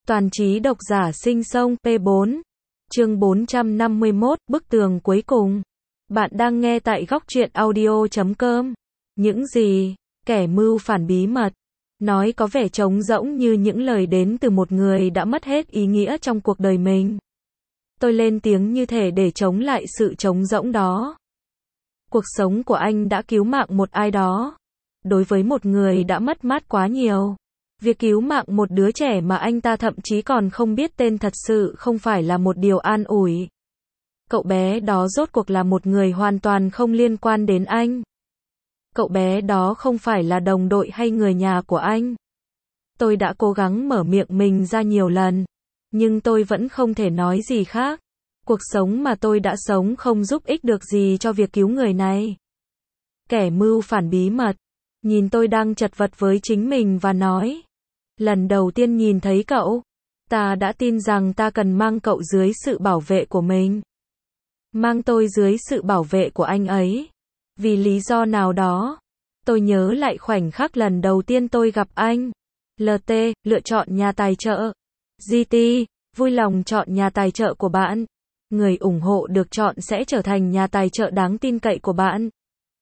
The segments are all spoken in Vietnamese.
Toàn trí độc giả sinh sông P4. Chương 451, bức tường cuối cùng. Bạn đang nghe tại góc truyện audio.com. Những gì? Kẻ mưu phản bí mật. Nói có vẻ trống rỗng như những lời đến từ một người đã mất hết ý nghĩa trong cuộc đời mình. Tôi lên tiếng như thể để chống lại sự trống rỗng đó. Cuộc sống của anh đã cứu mạng một ai đó. Đối với một người đã mất mát quá nhiều, việc cứu mạng một đứa trẻ mà anh ta thậm chí còn không biết tên thật sự không phải là một điều an ủi. Cậu bé đó rốt cuộc là một người hoàn toàn không liên quan đến anh. Cậu bé đó không phải là đồng đội hay người nhà của anh. Tôi đã cố gắng mở miệng mình ra nhiều lần, nhưng tôi vẫn không thể nói gì khác. Cuộc sống mà tôi đã sống không giúp ích được gì cho việc cứu người này. Kẻ mưu phản bí mật nhìn tôi đang chật vật với chính mình và nói: lần đầu tiên nhìn thấy cậu, ta đã tin rằng ta cần mang cậu dưới sự bảo vệ của mình. Mang tôi dưới sự bảo vệ của anh ấy. Vì lý do nào đó, tôi nhớ lại khoảnh khắc lần đầu tiên tôi gặp anh. LT, lựa chọn nhà tài trợ. GT, vui lòng chọn nhà tài trợ của bạn. Người ủng hộ được chọn sẽ trở thành nhà tài trợ đáng tin cậy của bạn.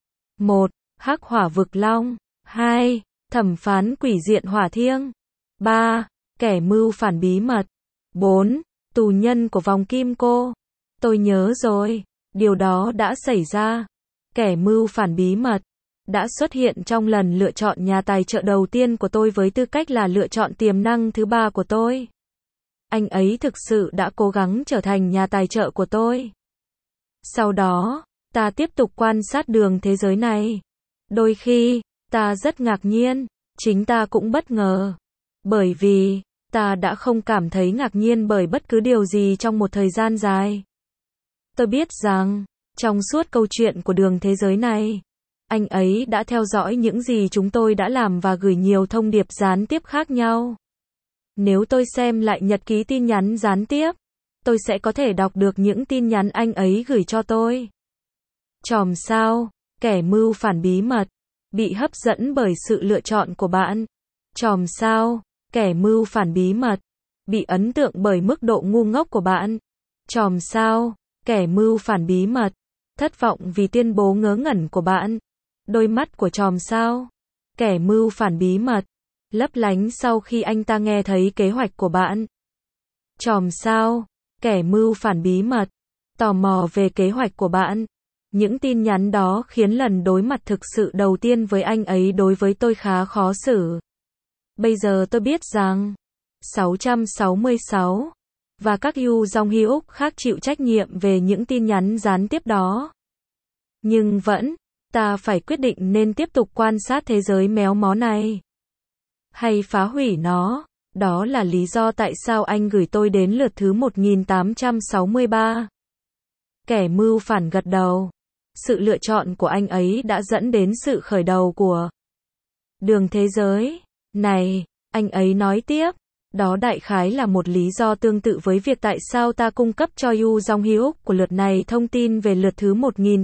1. Hắc hỏa vực long. 2. Thẩm phán quỷ diện hỏa thiêng. 3. Kẻ mưu phản bí mật. 4. Tù nhân của vòng kim cô. Tôi nhớ rồi, điều đó đã xảy ra. Kẻ mưu phản bí mật đã xuất hiện trong lần lựa chọn nhà tài trợ đầu tiên của tôi với tư cách là lựa chọn tiềm năng thứ 3 của tôi. Anh ấy thực sự đã cố gắng trở thành nhà tài trợ của tôi. Sau đó, ta tiếp tục quan sát đường thế giới này. Đôi khi, ta rất ngạc nhiên, chính ta cũng bất ngờ. Bởi vì, ta đã không cảm thấy ngạc nhiên bởi bất cứ điều gì trong một thời gian dài. Tôi biết rằng, trong suốt câu chuyện của đường thế giới này, anh ấy đã theo dõi những gì chúng tôi đã làm và gửi nhiều thông điệp gián tiếp khác nhau. Nếu tôi xem lại nhật ký tin nhắn gián tiếp, tôi sẽ có thể đọc được những tin nhắn anh ấy gửi cho tôi. Chòm sao, kẻ mưu phản bí mật, bị hấp dẫn bởi sự lựa chọn của bạn. Chòm sao, kẻ mưu phản bí mật, bị ấn tượng bởi mức độ ngu ngốc của bạn. Chòm sao, kẻ mưu phản bí mật, thất vọng vì tuyên bố ngớ ngẩn của bạn. Đôi mắt của chòm sao, kẻ mưu phản bí mật, lấp lánh sau khi anh ta nghe thấy kế hoạch của bạn. Chòm sao, kẻ mưu phản bí mật, tò mò về kế hoạch của bạn. Những tin nhắn đó khiến lần đối mặt thực sự đầu tiên với anh ấy đối với tôi khá khó xử. Bây giờ tôi biết rằng 666 và các Yu Jong Hyuk khác chịu trách nhiệm về những tin nhắn gián tiếp đó. Nhưng vẫn, ta phải quyết định nên tiếp tục quan sát thế giới méo mó này, hay phá hủy nó. Đó là lý do tại sao anh gửi tôi đến lượt thứ 1863. Kẻ mưu phản gật đầu. Sự lựa chọn của anh ấy đã dẫn đến sự khởi đầu của đường thế giới này, anh ấy nói tiếp. Đó đại khái là một lý do tương tự với việc tại sao ta cung cấp cho Yu Jong Hyuk của lượt này thông tin về lượt thứ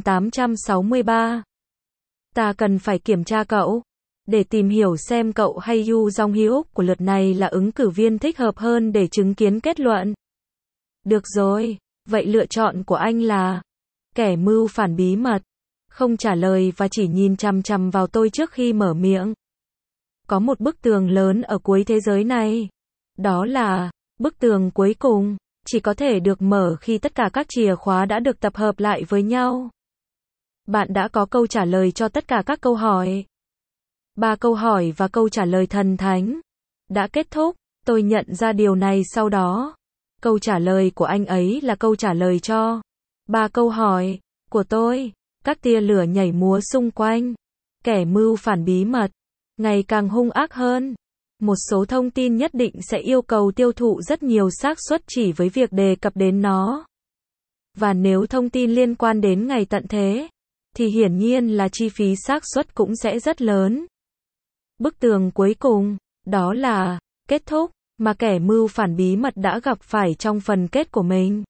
1863. Ta cần phải kiểm tra cậu, để tìm hiểu xem cậu hay Yu Jong Hyuk của lượt này là ứng cử viên thích hợp hơn để chứng kiến kết luận. Được rồi, vậy lựa chọn của anh là kẻ mưu phản bí mật, không trả lời và chỉ nhìn chằm chằm vào tôi trước khi mở miệng. Có một bức tường lớn ở cuối thế giới này. Đó là bức tường cuối cùng, chỉ có thể được mở khi tất cả các chìa khóa đã được tập hợp lại với nhau. Bạn đã có câu trả lời cho tất cả các câu hỏi. 3 câu hỏi và câu trả lời thần thánh đã kết thúc. Tôi nhận ra điều này sau đó. Câu trả lời của anh ấy là câu trả lời cho 3 câu hỏi của tôi. Các tia lửa nhảy múa xung quanh. Kẻ mưu phản bí mật ngày càng hung ác hơn. Một số thông tin nhất định sẽ yêu cầu tiêu thụ rất nhiều xác suất chỉ với việc đề cập đến nó. Và nếu thông tin liên quan đến ngày tận thế, thì hiển nhiên là chi phí xác suất cũng sẽ rất lớn. Bức tường cuối cùng, đó là kết thúc mà kẻ mưu phản bí mật đã gặp phải trong phần kết của mình.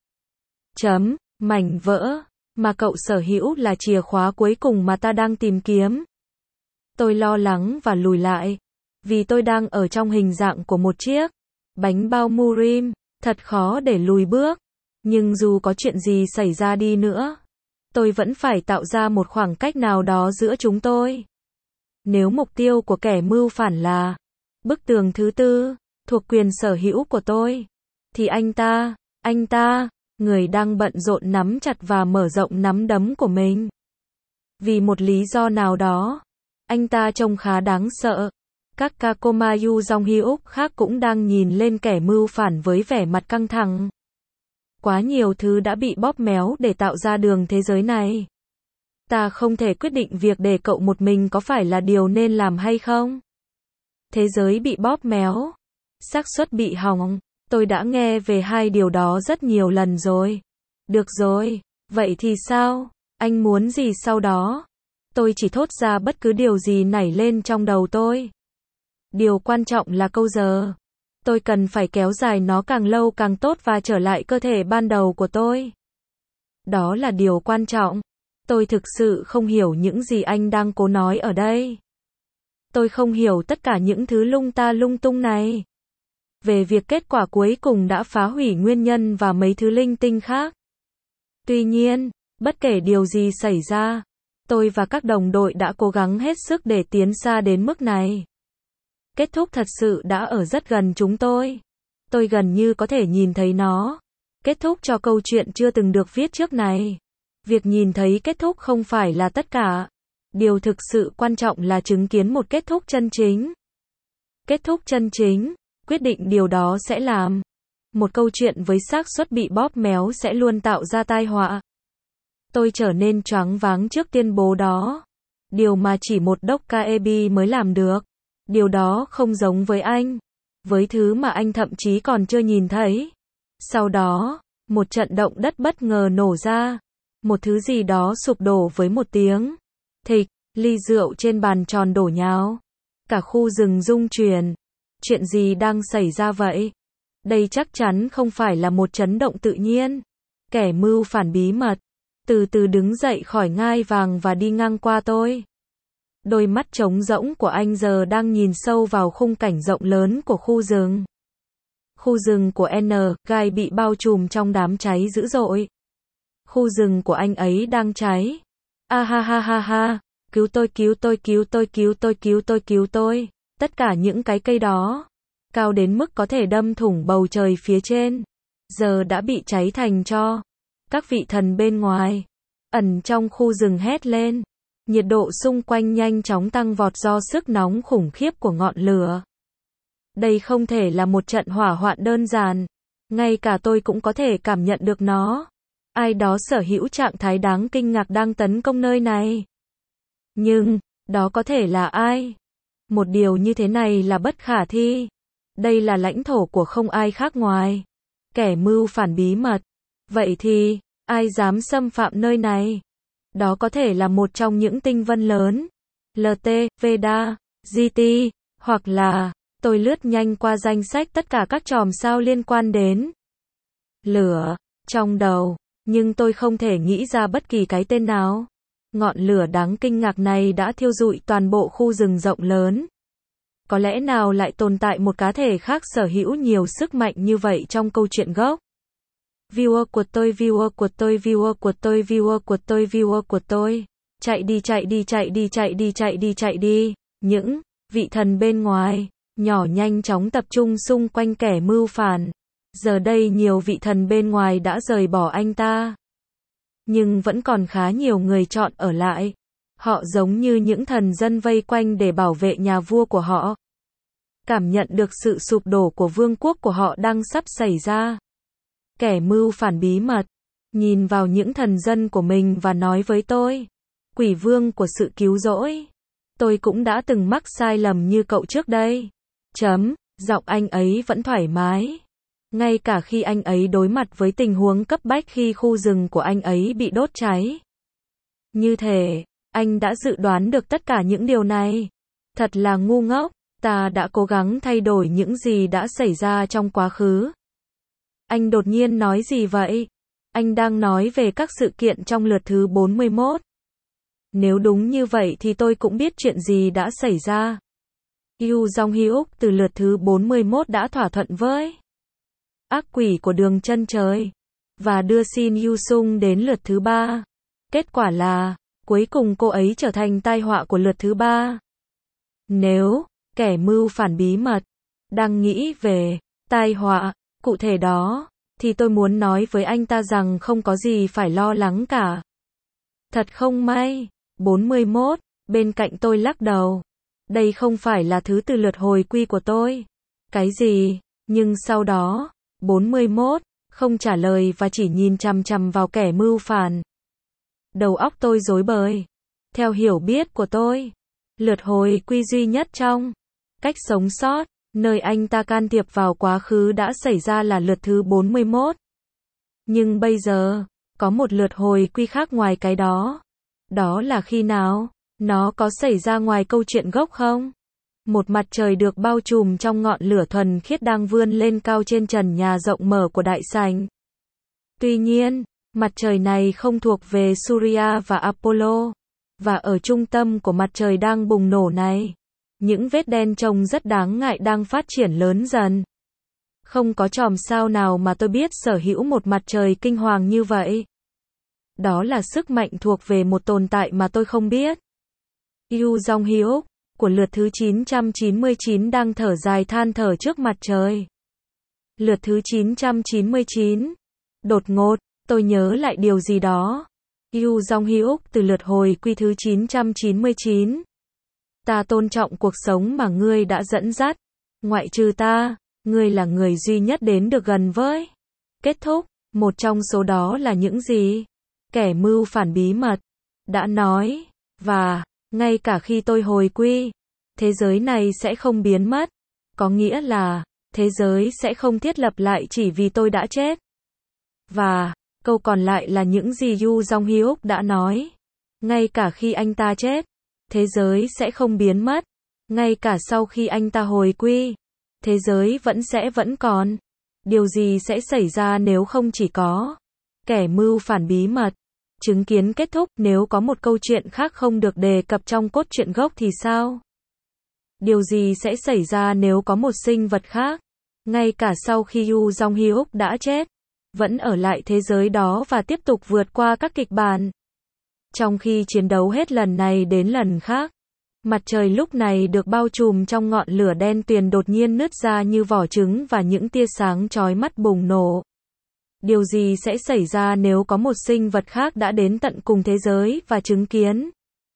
Mảnh vỡ mà cậu sở hữu là chìa khóa cuối cùng mà ta đang tìm kiếm. Tôi lo lắng và lùi lại, vì tôi đang ở trong hình dạng của một chiếc Bánh bao Murim, thật khó để lùi bước. Nhưng dù có chuyện gì xảy ra đi nữa, tôi vẫn phải tạo ra một khoảng cách nào đó giữa chúng tôi. Nếu mục tiêu của kẻ mưu phản là bức tường thứ tư, thuộc quyền sở hữu của tôi, thì anh ta, người đang bận rộn nắm chặt và mở rộng nắm đấm của mình. Vì một lý do nào đó, anh ta trông khá đáng sợ. Các Kakomayu Jonghyuk khác cũng đang nhìn lên kẻ mưu phản với vẻ mặt căng thẳng. Quá nhiều thứ đã bị bóp méo để tạo ra đường thế giới này. Ta không thể quyết định việc để cậu một mình có phải là điều nên làm hay không. Thế giới bị bóp méo, xác suất bị hỏng. Tôi đã nghe về hai điều đó rất nhiều lần rồi. Được rồi, vậy thì sao? Anh muốn gì sau đó? Tôi chỉ thốt ra bất cứ điều gì nảy lên trong đầu tôi. Điều quan trọng là câu giờ. Tôi cần phải kéo dài nó càng lâu càng tốt và trở lại cơ thể ban đầu của tôi. Đó là điều quan trọng. Tôi thực sự không hiểu những gì anh đang cố nói ở đây. Tôi không hiểu tất cả những thứ lung tung này. Về việc kết quả cuối cùng đã phá hủy nguyên nhân và mấy thứ linh tinh khác. Tuy nhiên, bất kể điều gì xảy ra, tôi và các đồng đội đã cố gắng hết sức để tiến xa đến mức này. Kết thúc thật sự đã ở rất gần chúng tôi. Tôi gần như có thể nhìn thấy nó. Kết thúc cho câu chuyện chưa từng được viết trước này. Việc nhìn thấy kết thúc không phải là tất cả. Điều thực sự quan trọng là chứng kiến một kết thúc chân chính. Kết thúc chân chính, quyết định điều đó sẽ làm. Một câu chuyện với xác suất bị bóp méo sẽ luôn tạo ra tai họa. Tôi trở nên choáng váng trước tuyên bố đó. Điều mà chỉ một Dokkaebi mới làm được. Điều đó không giống với anh. Với thứ mà anh thậm chí còn chưa nhìn thấy. Sau đó, một trận động đất bất ngờ nổ ra. Một thứ gì đó sụp đổ với một tiếng thịch, ly rượu trên bàn tròn đổ nhào. Cả khu rừng rung chuyển. Chuyện gì đang xảy ra vậy? Đây chắc chắn không phải là một chấn động tự nhiên. Kẻ mưu phản bí mật từ từ đứng dậy khỏi ngai vàng và đi ngang qua tôi. Đôi mắt trống rỗng của anh giờ đang nhìn sâu vào khung cảnh rộng lớn của khu rừng. Khu rừng của Gai bị bao trùm trong đám cháy dữ dội. Khu rừng của anh ấy đang cháy. A ha ha ha ha, cứu tôi, cứu tôi, cứu tôi, cứu tôi, cứu tôi, cứu tôi. Tất cả những cái cây đó, cao đến mức có thể đâm thủng bầu trời phía trên, giờ đã bị cháy thành tro. Các vị thần bên ngoài, ẩn trong khu rừng hét lên. Nhiệt độ xung quanh nhanh chóng tăng vọt do sức nóng khủng khiếp của ngọn lửa. Đây không thể là một trận hỏa hoạn đơn giản. Ngay cả tôi cũng có thể cảm nhận được nó. Ai đó sở hữu trạng thái đáng kinh ngạc đang tấn công nơi này. Nhưng, đó có thể là ai? Một điều như thế này là bất khả thi. Đây là lãnh thổ của không ai khác ngoài kẻ mưu phản bí mật. Vậy thì, ai dám xâm phạm nơi này? Đó có thể là một trong những tinh vân lớn. LT, Veda, GT, hoặc là, tôi lướt nhanh qua danh sách tất cả các chòm sao liên quan đến lửa trong đầu, nhưng tôi không thể nghĩ ra bất kỳ cái tên nào. Ngọn lửa đáng kinh ngạc này đã thiêu rụi toàn bộ khu rừng rộng lớn. Có lẽ nào lại tồn tại một cá thể khác sở hữu nhiều sức mạnh như vậy trong câu chuyện gốc? Viewer của tôi, viewer của tôi, viewer của tôi, viewer của tôi, viewer của tôi. Chạy đi, chạy đi, chạy đi, chạy đi, chạy đi, chạy đi. Những vị thần bên ngoài, nhỏ nhanh chóng tập trung xung quanh kẻ mưu phản. Giờ đây nhiều vị thần bên ngoài đã rời bỏ anh ta. Nhưng vẫn còn khá nhiều người chọn ở lại. Họ giống như những thần dân vây quanh để bảo vệ nhà vua của họ. Cảm nhận được sự sụp đổ của vương quốc của họ đang sắp xảy ra. Kẻ mưu phản bí mật nhìn vào những thần dân của mình và nói với tôi, quỷ vương của sự cứu rỗi, tôi cũng đã từng mắc sai lầm như cậu trước đây. Giọng anh ấy vẫn thoải mái. Ngay cả khi anh ấy đối mặt với tình huống cấp bách khi khu rừng của anh ấy bị đốt cháy. Như thể, anh đã dự đoán được tất cả những điều này. Thật là ngu ngốc, ta đã cố gắng thay đổi những gì đã xảy ra trong quá khứ. Anh đột nhiên nói gì vậy? Anh đang nói về các sự kiện trong lượt thứ 41. Nếu đúng như vậy thì tôi cũng biết chuyện gì đã xảy ra. Yu Jong-hyuk từ lượt thứ 41 đã thỏa thuận với ác quỷ của đường chân trời và đưa Shin Yu-sung đến lượt thứ 3. Kết quả là, cuối cùng cô ấy trở thành tai họa của lượt thứ 3. Nếu kẻ mưu phản bí mật đang nghĩ về tai họa cụ thể đó, thì tôi muốn nói với anh ta rằng không có gì phải lo lắng cả. Thật không may. 41. Bên cạnh tôi lắc đầu. Đây không phải là thứ từ lượt hồi quy của tôi. Cái gì? Nhưng sau đó, 41, không trả lời và chỉ nhìn chằm chằm vào kẻ mưu phản. Đầu óc tôi rối bời. Theo hiểu biết của tôi, lượt hồi quy duy nhất trong cách sống sót, nơi anh ta can thiệp vào quá khứ đã xảy ra là lượt thứ 41. Nhưng bây giờ, có một lượt hồi quy khác ngoài cái đó. Đó là khi nào? Nó có xảy ra ngoài câu chuyện gốc không? Một mặt trời được bao trùm trong ngọn lửa thuần khiết đang vươn lên cao trên trần nhà rộng mở của đại sảnh. Tuy nhiên, mặt trời này không thuộc về Surya và Apollo. Và ở trung tâm của mặt trời đang bùng nổ này, những vết đen trông rất đáng ngại đang phát triển lớn dần. Không có chòm sao nào mà tôi biết sở hữu một mặt trời kinh hoàng như vậy. Đó là sức mạnh thuộc về một tồn tại mà tôi không biết. Yu Jong-hyuk của lượt thứ 999 đang thở dài than thở trước mặt trời. Lượt thứ 999. Đột ngột, tôi nhớ lại điều gì đó. Yu Jong-hyuk từ lượt hồi quy thứ 999. Ta tôn trọng cuộc sống mà ngươi đã dẫn dắt. Ngoại trừ ta, ngươi là người duy nhất đến được gần với kết thúc. Một trong số đó là những gì kẻ mưu phản bí mật đã nói. Và ngay cả khi tôi hồi quy, thế giới này sẽ không biến mất. Có nghĩa là, thế giới sẽ không thiết lập lại chỉ vì tôi đã chết. Và, câu còn lại là những gì Yu Jong-hyuk đã nói. Ngay cả khi anh ta chết, thế giới sẽ không biến mất. Ngay cả sau khi anh ta hồi quy, thế giới vẫn còn. Điều gì sẽ xảy ra nếu không chỉ có kẻ mưu phản bí mật chứng kiến kết thúc? Nếu có một câu chuyện khác không được đề cập trong cốt truyện gốc thì sao? Điều gì sẽ xảy ra nếu có một sinh vật khác, ngay cả sau khi Yu Jong-hyuk đã chết, vẫn ở lại thế giới đó và tiếp tục vượt qua các kịch bản? Trong khi chiến đấu hết lần này đến lần khác, mặt trời lúc này được bao trùm trong ngọn lửa đen tuyền đột nhiên nứt ra như vỏ trứng và những tia sáng chói mắt bùng nổ. Điều gì sẽ xảy ra nếu có một sinh vật khác đã đến tận cùng thế giới và chứng kiến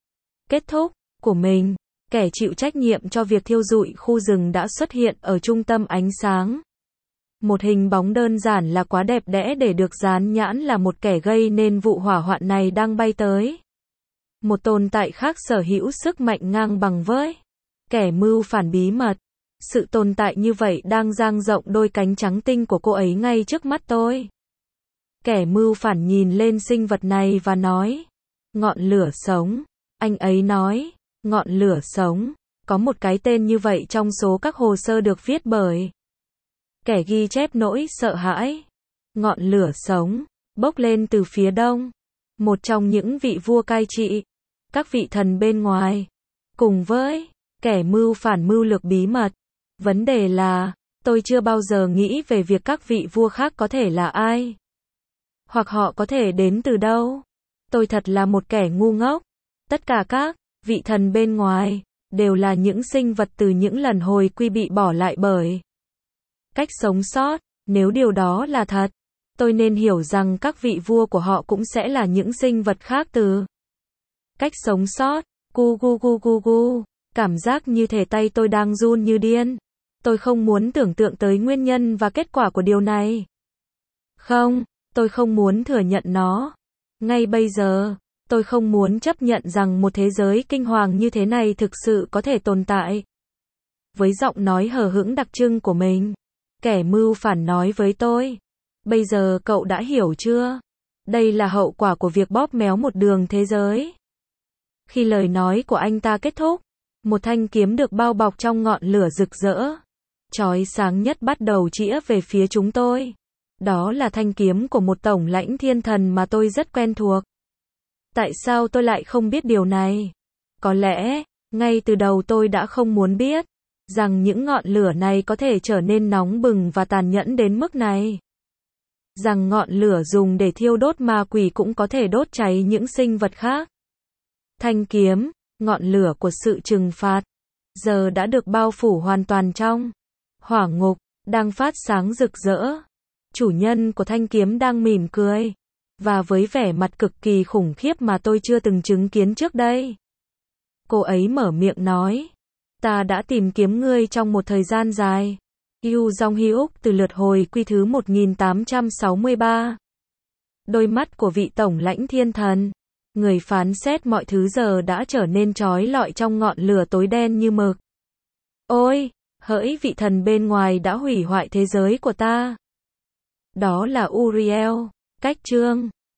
kết thúc của mình? Kẻ chịu trách nhiệm cho việc thiêu rụi khu rừng đã xuất hiện ở trung tâm ánh sáng. Một hình bóng đơn giản là quá đẹp đẽ để được dán nhãn là một kẻ gây nên vụ hỏa hoạn này đang bay tới. Một tồn tại khác sở hữu sức mạnh ngang bằng với kẻ mưu phản bí mật. Sự tồn tại như vậy đang dang rộng đôi cánh trắng tinh của cô ấy ngay trước mắt tôi. Kẻ mưu phản nhìn lên sinh vật này và nói, ngọn lửa sống. Anh ấy nói, ngọn lửa sống. Có một cái tên như vậy trong số các hồ sơ được viết bởi kẻ ghi chép nỗi sợ hãi. Ngọn lửa sống, bốc lên từ phía đông. Một trong những vị vua cai trị các vị thần bên ngoài, cùng với kẻ mưu phản mưu lược bí mật. Vấn đề là, tôi chưa bao giờ nghĩ về việc các vị vua khác có thể là ai, hoặc họ có thể đến từ đâu. Tôi thật là một kẻ ngu ngốc. Tất cả các vị thần bên ngoài đều là những sinh vật từ những lần hồi quy bị bỏ lại bởi cách sống sót. Nếu điều đó là thật, tôi nên hiểu rằng các vị vua của họ cũng sẽ là những sinh vật khác từ cách sống sót. Gu gu gu gu gu. Cảm giác như thể tay tôi đang run như điên. Tôi không muốn tưởng tượng tới nguyên nhân và kết quả của điều này. Không, tôi không muốn thừa nhận nó. Ngay bây giờ, tôi không muốn chấp nhận rằng một thế giới kinh hoàng như thế này thực sự có thể tồn tại. Với giọng nói hờ hững đặc trưng của mình, kẻ mưu phản nói với tôi, bây giờ cậu đã hiểu chưa? Đây là hậu quả của việc bóp méo một đường thế giới. Khi lời nói của anh ta kết thúc, một thanh kiếm được bao bọc trong ngọn lửa rực rỡ, chói sáng nhất bắt đầu chĩa về phía chúng tôi. Đó là thanh kiếm của một tổng lãnh thiên thần mà tôi rất quen thuộc. Tại sao tôi lại không biết điều này? Có lẽ, ngay từ đầu tôi đã không muốn biết. rằng những ngọn lửa này có thể trở nên nóng bừng và tàn nhẫn đến mức này. Rằng ngọn lửa dùng để thiêu đốt ma quỷ cũng có thể đốt cháy những sinh vật khác. Thanh kiếm, ngọn lửa của sự trừng phạt, giờ đã được bao phủ hoàn toàn trong hỏa ngục, đang phát sáng rực rỡ. Chủ nhân của thanh kiếm đang mỉm cười, và với vẻ mặt cực kỳ khủng khiếp mà tôi chưa từng chứng kiến trước đây. Cô ấy mở miệng nói, ta đã tìm kiếm ngươi trong một thời gian dài. Yu Jong-hyuk từ lượt hồi quy thứ 1863. Đôi mắt của vị tổng lãnh thiên thần, người phán xét mọi thứ giờ đã trở nên chói lọi trong ngọn lửa tối đen như mực. Ôi, hỡi vị thần bên ngoài đã hủy hoại thế giới của ta. Đó là Uriel. Cách chương